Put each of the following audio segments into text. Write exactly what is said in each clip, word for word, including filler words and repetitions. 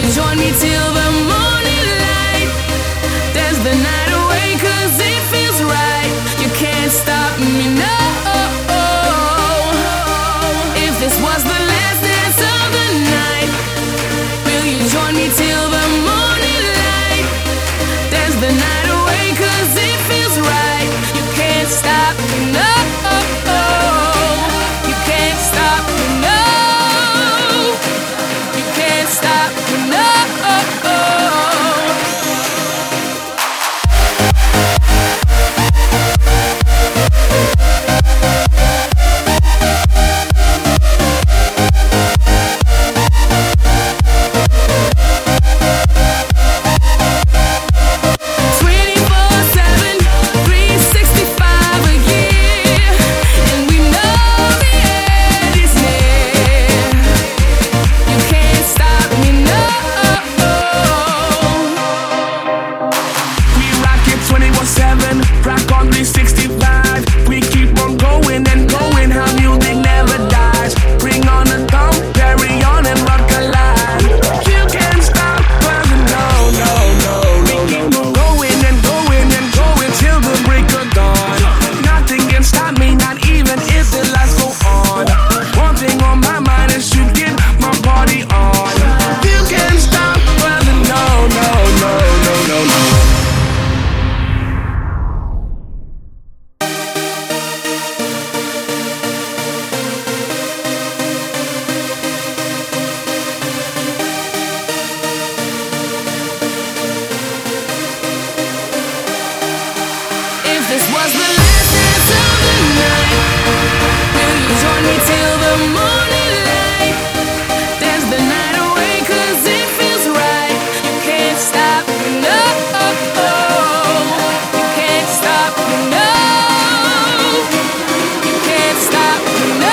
join me till the morning light? Dance the night away, 'cause it feels right. You can't stop me, no. If this was the last dance of the night, will you join me till the morning light? Dance the night away, 'cause it feels right. You can't stop me, no. You can't stop me, no. You can't stop me, no. This was the last dance of the night. Will you join me till the morning light? Dance the night away, 'cause it feels right. You can't stop me, no. You can't stop me, no. You can't stop me, no.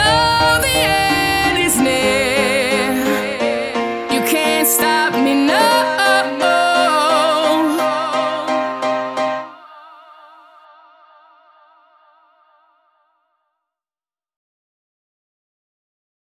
Stop me now.